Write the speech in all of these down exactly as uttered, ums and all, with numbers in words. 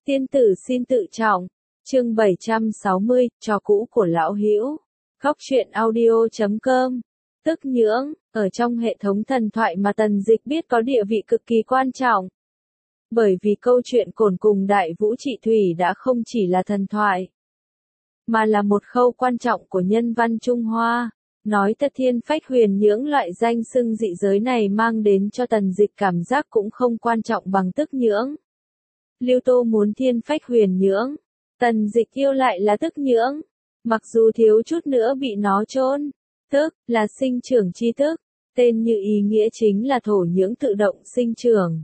Tiên tử xin tự trọng. Chương bảy trăm sáu mươi, trò cũ của lão hữu. Góc truyện audio chấm com. Tức nhưỡng, ở trong hệ thống thần thoại mà Tần Dịch biết có địa vị cực kỳ quan trọng. Bởi vì câu chuyện cổn cùng đại vũ trị thủy đã không chỉ là thần thoại, mà là một khâu quan trọng của nhân văn Trung Hoa. Nói thật, thiên phách huyền nhưỡng loại danh xưng dị giới này mang đến cho Tần Dịch cảm giác cũng không quan trọng bằng tức nhưỡng. Lưu Tô muốn thiên phách huyền nhưỡng, Tần Dịch yêu lại là tức nhưỡng, mặc dù thiếu chút nữa bị nó chôn. Tức là sinh trưởng chi tức, tên như ý nghĩa chính là thổ nhưỡng tự động sinh trưởng.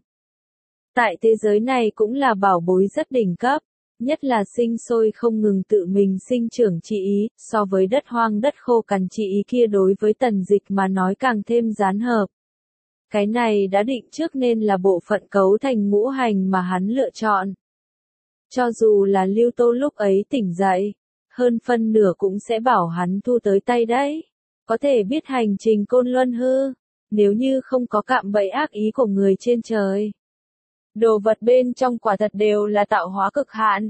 Tại thế giới này cũng là bảo bối rất đỉnh cấp, nhất là sinh sôi không ngừng tự mình sinh trưởng chi ý, so với đất hoang đất khô cằn chi ý kia đối với Tần Dịch mà nói càng thêm gián hợp. Cái này đã định trước nên là bộ phận cấu thành ngũ hành mà hắn lựa chọn. Cho dù là Lưu Tô lúc ấy tỉnh dậy, hơn phân nửa cũng sẽ bảo hắn thu tới tay đấy. Có thể biết hành trình Côn Luân hư, nếu như không có cạm bẫy ác ý của người trên trời. Đồ vật bên trong quả thật đều là tạo hóa cực hạn.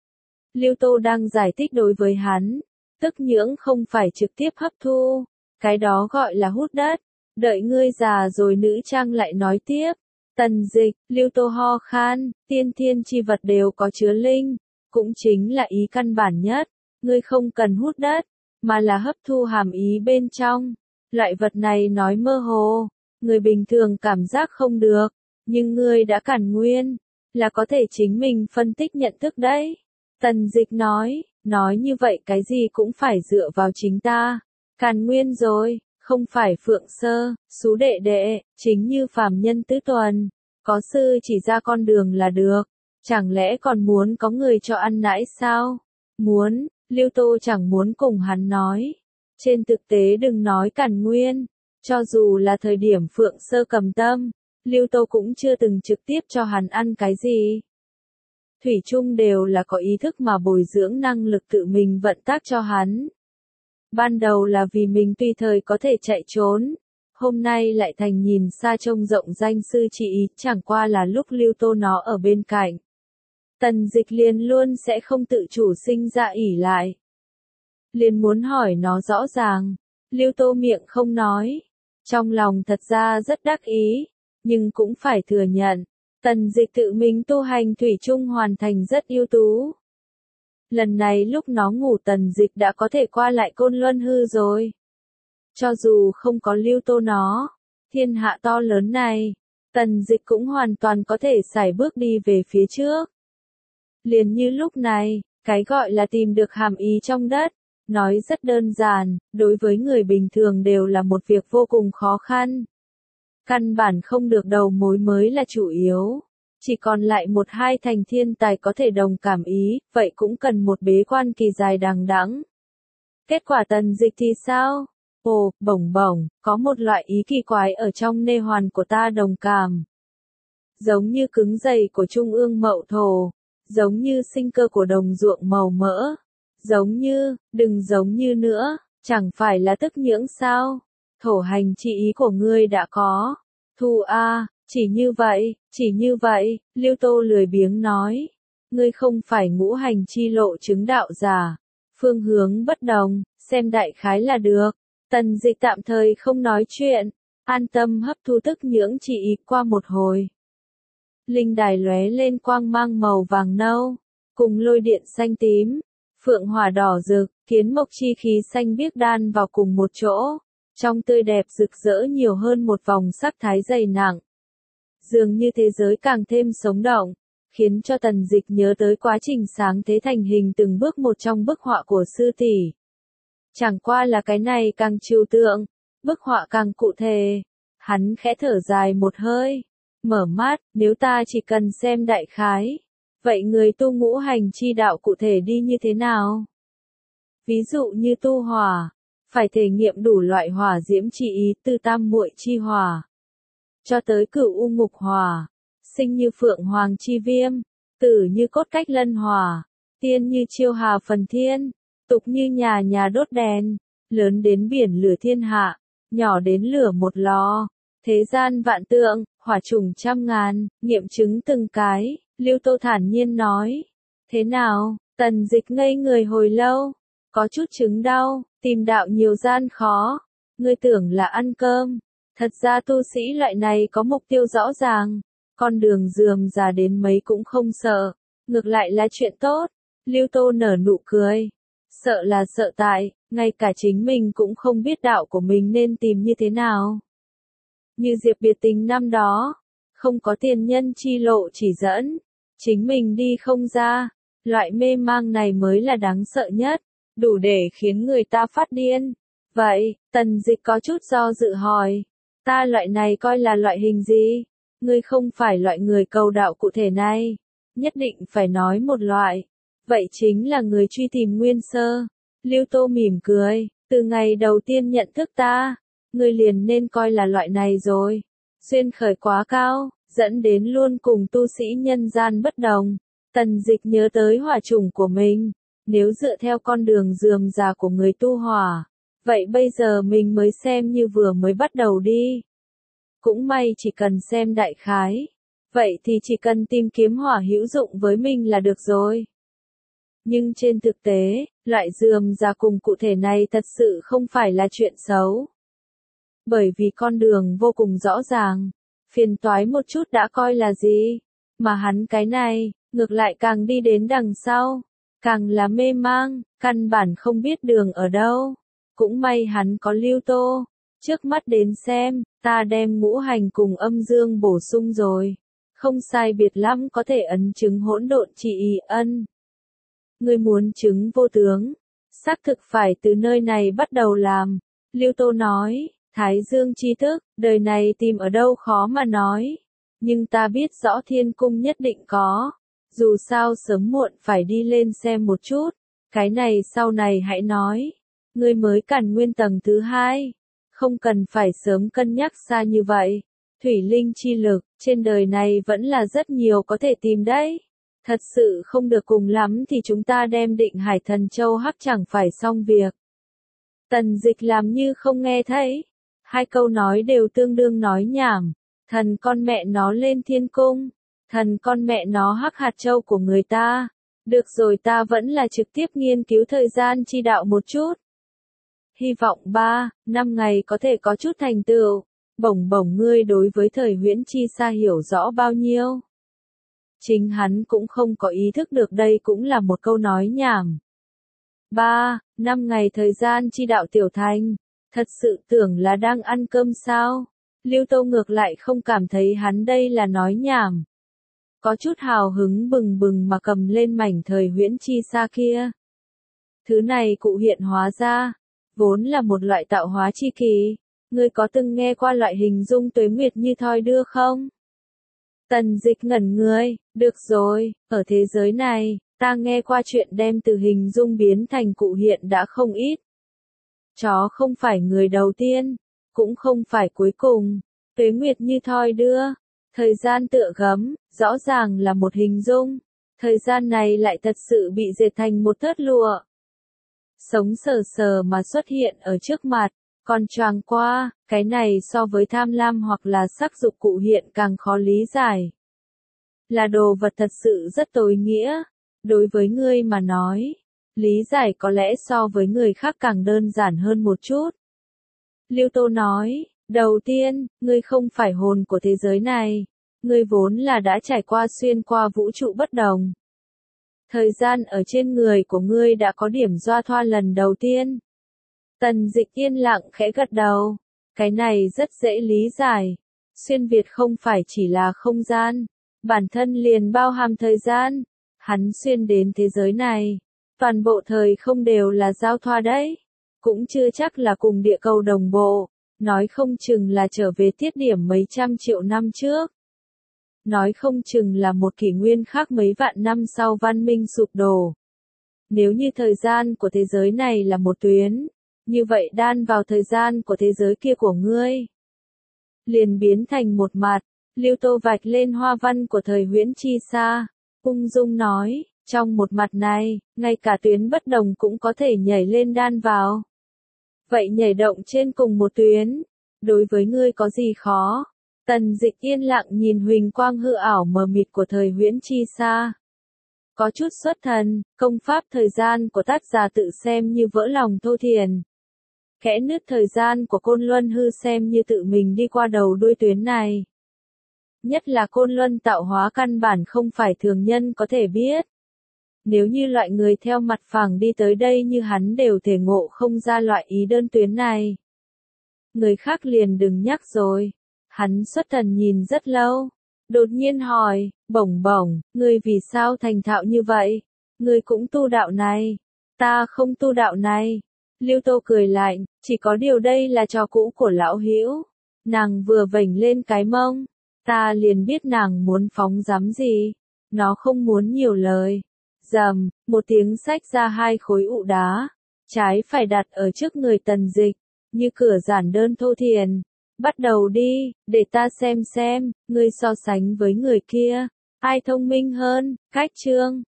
Lưu Tô đang giải thích đối với hắn, tức nhưỡng không phải trực tiếp hấp thu, cái đó gọi là hút đất. Đợi ngươi già rồi nữ trang lại nói tiếp. Tần Dịch, Lưu Tô ho khan, tiên thiên chi vật đều có chứa linh, cũng chính là ý căn bản nhất. Ngươi không cần hút đất, mà là hấp thu hàm ý bên trong. Loại vật này nói mơ hồ, người bình thường cảm giác không được, nhưng ngươi đã cản nguyên, là có thể chính mình phân tích nhận thức đấy. Tần Dịch nói, nói như vậy cái gì cũng phải dựa vào chính ta. Càn nguyên rồi, không phải Phượng Sơ, Sú Đệ Đệ, chính như phàm nhân tứ tuần, có sư chỉ ra con đường là được. Chẳng lẽ còn muốn có người cho ăn nãi sao? Muốn, Lưu Tô chẳng muốn cùng hắn nói. Trên thực tế đừng nói càn nguyên, cho dù là thời điểm Phượng Sơ cầm tâm, Lưu Tô cũng chưa từng trực tiếp cho hắn ăn cái gì. Thủy chung đều là có ý thức mà bồi dưỡng năng lực tự mình vận tác cho hắn. Ban đầu là vì mình tùy thời có thể chạy trốn, hôm nay lại thành nhìn xa trông rộng danh sư chỉ ý, chẳng qua là lúc Lưu Tô nó ở bên cạnh. Tần Dịch liền luôn sẽ không tự chủ sinh ra ỷ lại. Liền muốn hỏi nó rõ ràng, Lưu Tô miệng không nói, trong lòng thật ra rất đắc ý, nhưng cũng phải thừa nhận, Tần Dịch tự mình tu hành thủy chung hoàn thành rất ưu tú. Lần này lúc nó ngủ Tần Dịch đã có thể qua lại Côn Luân hư rồi. Cho dù không có Lưu Tô nó, thiên hạ to lớn này, Tần Dịch cũng hoàn toàn có thể sải bước đi về phía trước. Liền như lúc này, cái gọi là tìm được hàm ý trong đất, nói rất đơn giản, đối với người bình thường đều là một việc vô cùng khó khăn. Căn bản không được đầu mối mới là chủ yếu. Chỉ còn lại một hai thành thiên tài có thể đồng cảm ý, vậy cũng cần một bế quan kỳ dài đằng đẵng. Kết quả Tần Dịch thì sao? Ồ, bổng bổng, có một loại ý kỳ quái ở trong nê hoàn của ta đồng cảm. Giống như cứng dày của trung ương mậu thổ, giống như sinh cơ của đồng ruộng màu mỡ, giống như, đừng giống như nữa, chẳng phải là tức nhưỡng sao? Thổ hành chi ý của ngươi đã có. Thu a, chỉ như vậy, chỉ như vậy, Lưu Tô lười biếng nói. Ngươi không phải ngũ hành chi lộ chứng đạo giả. Phương hướng bất đồng, xem đại khái là được. Tần Dịch tạm thời không nói chuyện, an tâm hấp thu tức nhưỡng chỉ ý qua một hồi. Linh đài lóe lên quang mang màu vàng nâu, cùng lôi điện xanh tím, phượng hỏa đỏ rực, kiến mộc chi khí xanh biếc đan vào cùng một chỗ. Trong tươi đẹp rực rỡ nhiều hơn một vòng sắc thái dày nặng. Dường như thế giới càng thêm sống động, khiến cho Tần Dịch nhớ tới quá trình sáng thế thành hình từng bước một trong bức họa của sư tỷ. Chẳng qua là cái này càng trừu tượng, bức họa càng cụ thể. Hắn khẽ thở dài một hơi, mở mắt, nếu ta chỉ cần xem đại khái, vậy người tu ngũ hành chi đạo cụ thể đi như thế nào? Ví dụ như tu hỏa, phải thể nghiệm đủ loại hỏa diễm chi ý, từ tam muội chi hỏa cho tới cửu u ngục hỏa, sinh như phượng hoàng chi viêm, tử như cốt cách lân hỏa, tiên như chiêu hà phần thiên, tục như nhà nhà đốt đèn, lớn đến biển lửa thiên hạ, nhỏ đến lửa một lò, thế gian vạn tượng, hỏa trùng trăm ngàn, nghiệm chứng từng cái, Lưu Tô thản nhiên nói. Thế nào? Tần Dịch ngây người hồi lâu. Có chút chứng đau, tìm đạo nhiều gian khó. Ngươi tưởng là ăn cơm. Thật ra tu sĩ loại này có mục tiêu rõ ràng. Con đường rườm rà đến mấy cũng không sợ. Ngược lại là chuyện tốt. Lưu Tô nở nụ cười. Sợ là sợ tại, ngay cả chính mình cũng không biết đạo của mình nên tìm như thế nào. Như Diệp Biệt Tình năm đó, không có tiền nhân chi lộ chỉ dẫn, chính mình đi không ra, loại mê mang này mới là đáng sợ nhất, đủ để khiến người ta phát điên. Vậy, Tần Dịch có chút do dự hỏi, ta loại này coi là loại hình gì? Ngươi không phải loại người cầu đạo cụ thể này, nhất định phải nói một loại. Vậy chính là người truy tìm nguyên sơ. Lưu Tô mỉm cười, từ ngày đầu tiên nhận thức ta, ngươi liền nên coi là loại này rồi. Duyên khởi quá cao, dẫn đến luôn cùng tu sĩ nhân gian bất đồng. Tần Dịch nhớ tới hỏa chủng của mình, nếu dựa theo con đường rườm rà của người tu hỏa, vậy bây giờ mình mới xem như vừa mới bắt đầu đi. Cũng may chỉ cần xem đại khái, vậy thì chỉ cần tìm kiếm hỏa hữu dụng với mình là được rồi. Nhưng trên thực tế, loại rườm rà cùng cụ thể này thật sự không phải là chuyện xấu. Bởi vì con đường vô cùng rõ ràng, phiền toái một chút đã coi là gì, mà hắn cái này, ngược lại càng đi đến đằng sau, càng là mê mang, căn bản không biết đường ở đâu. Cũng may hắn có Lưu Tô, trước mắt đến xem, ta đem ngũ hành cùng âm dương bổ sung rồi, không sai biệt lắm có thể ấn chứng hỗn độn chỉ ý ân. Ngươi muốn chứng vô tướng, xác thực phải từ nơi này bắt đầu làm. Lưu Tô nói, Thái Dương chi thức, đời này tìm ở đâu khó mà nói. Nhưng ta biết rõ thiên cung nhất định có. Dù sao sớm muộn phải đi lên xem một chút. Cái này sau này hãy nói. Ngươi mới càn nguyên tầng thứ hai. Không cần phải sớm cân nhắc xa như vậy. Thủy linh chi lực, trên đời này vẫn là rất nhiều có thể tìm đấy. Thật sự không được cùng lắm thì chúng ta đem Định Hải Thần Châu hắc chẳng phải xong việc. Tần Dịch làm như không nghe thấy. Hai câu nói đều tương đương nói nhảm. Thần con mẹ nó lên thiên cung. Thần con mẹ nó hắc hạt châu của người ta. Được rồi, ta vẫn là trực tiếp nghiên cứu thời gian chi đạo một chút. Hy vọng ba, năm ngày có thể có chút thành tựu. Bổng bổng ngươi đối với thời huyễn chi xa hiểu rõ bao nhiêu. Chính hắn cũng không có ý thức được đây cũng là một câu nói nhảm. Ba, năm ngày thời gian chi đạo tiểu thành, thật sự tưởng là đang ăn cơm sao? Lưu Tô ngược lại không cảm thấy hắn đây là nói nhảm. Có chút hào hứng bừng bừng mà cầm lên mảnh thời huyễn chi xa kia. Thứ này cụ hiện hóa ra, vốn là một loại tạo hóa chi kỳ. Ngươi có từng nghe qua loại hình dung tuế nguyệt như thoi đưa không? Tần Dịch ngẩn người, được rồi, ở thế giới này, ta nghe qua chuyện đem từ hình dung biến thành cụ hiện đã không ít. Chó không phải người đầu tiên, cũng không phải cuối cùng, tuế nguyệt như thoi đưa, thời gian tựa gấm, rõ ràng là một hình dung, thời gian này lại thật sự bị dệt thành một thớt lụa. Sống sờ sờ mà xuất hiện ở trước mặt, còn choàng qua, cái này so với tham lam hoặc là sắc dục cụ hiện càng khó lý giải. Là đồ vật thật sự rất tối nghĩa, đối với ngươi mà nói, lý giải có lẽ so với người khác càng đơn giản hơn một chút. Lưu Tô nói, đầu tiên, ngươi không phải hồn của thế giới này, ngươi vốn là đã trải qua xuyên qua vũ trụ bất đồng. Thời gian ở trên người của ngươi đã có điểm doa thoa lần đầu tiên. Tần Dịch yên lặng khẽ gật đầu. Cái này rất dễ lý giải. Xuyên Việt không phải chỉ là không gian. Bản thân liền bao hàm thời gian. Hắn xuyên đến thế giới này. Toàn bộ thời không đều là giao thoa đấy. Cũng chưa chắc là cùng địa cầu đồng bộ. Nói không chừng là trở về tiết điểm mấy trăm triệu năm trước. Nói không chừng là một kỷ nguyên khác mấy vạn năm sau văn minh sụp đổ. Nếu như thời gian của thế giới này là một tuyến, như vậy đan vào thời gian của thế giới kia của ngươi, liền biến thành một mặt. Lưu Tô vạch lên hoa văn của thời huyễn chi xa, ung dung nói, trong một mặt này, ngay cả tuyến bất đồng cũng có thể nhảy lên đan vào. Vậy nhảy động trên cùng một tuyến, đối với ngươi có gì khó? Tần Dịch yên lặng nhìn huỳnh quang hư ảo mờ mịt của thời huyễn chi sa. Có chút xuất thần, công pháp thời gian của tác giả tự xem như vỡ lòng thô thiền. Kẽ nứt thời gian của Côn Luân hư xem như tự mình đi qua đầu đuôi tuyến này. Nhất là Côn Luân tạo hóa căn bản không phải thường nhân có thể biết. Nếu như loại người theo mặt phẳng đi tới đây như hắn đều thể ngộ không ra loại ý đơn tuyến này. Người khác liền đừng nhắc rồi. Hắn xuất thần nhìn rất lâu. Đột nhiên hỏi, bổng bổng, ngươi vì sao thành thạo như vậy? Ngươi cũng tu đạo này. Ta không tu đạo này. Lưu Tô cười lạnh, chỉ có điều đây là trò cũ của lão hữu. Nàng vừa vểnh lên cái mông. Ta liền biết nàng muốn phóng dám gì. Nó không muốn nhiều lời. Rầm, một tiếng xách ra hai khối ụ đá. Trái phải đặt ở trước người Tần Dịch. Như cửa giản đơn thô thiền. Bắt đầu đi, để ta xem xem, ngươi so sánh với người kia. Ai thông minh hơn, cách chương.